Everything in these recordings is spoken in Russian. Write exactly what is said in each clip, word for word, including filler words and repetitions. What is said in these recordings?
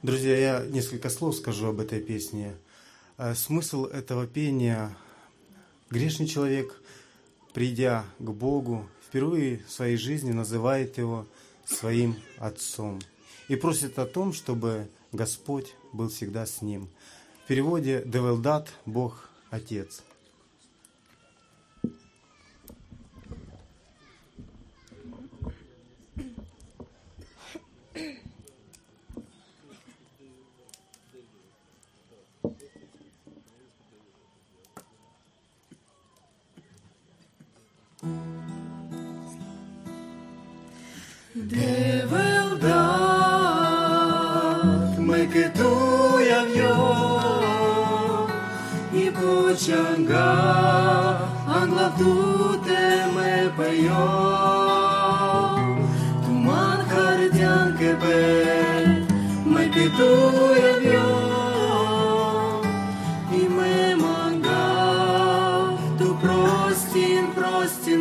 Друзья, я несколько слов скажу об этой песне. Смысл этого пения: грешный человек, придя к Богу, впервые в своей жизни называет Его своим Отцом и просит о том, чтобы Господь был всегда с ним. В переводе «Девелдат» — Бог Отец. Девелдат, мекету явьо, и почанга, англавдуте ме пойо, туман хардян кебе, мекету явьо, и ме манга, ту простин, простин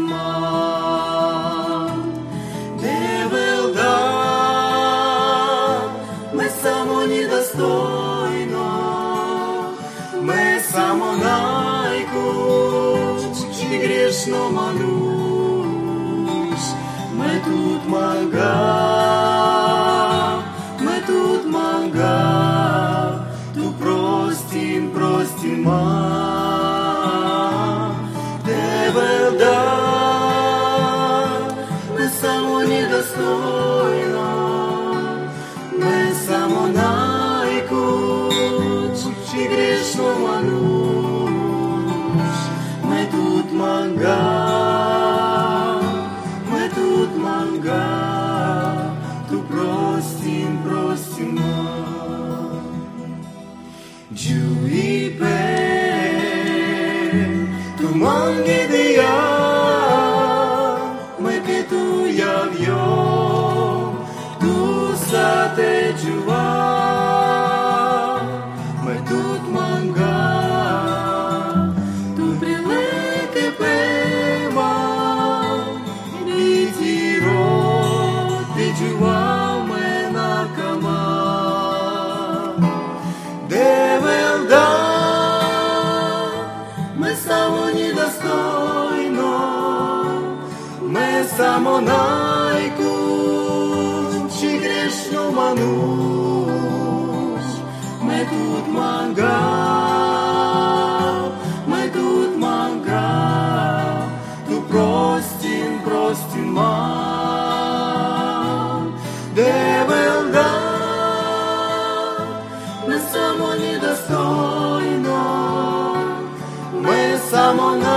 ман. Недостойно, мы само найкуч, и грешно мануш, мы тут мага, мы тут мага, ту простин, простин ма, девелда, мы само недостойно, мы само найкуч, и грешно мануш, мы тут мага, мы тут мага, ту простин, простин ма. Джуи пе, ту манги дея, мы кету явьё, ту сате джува. Само найкуч, и грешно мануш, мы тут мага, мы тут мага, ту простин, простин ман, девелда, мы само недостойно, мы само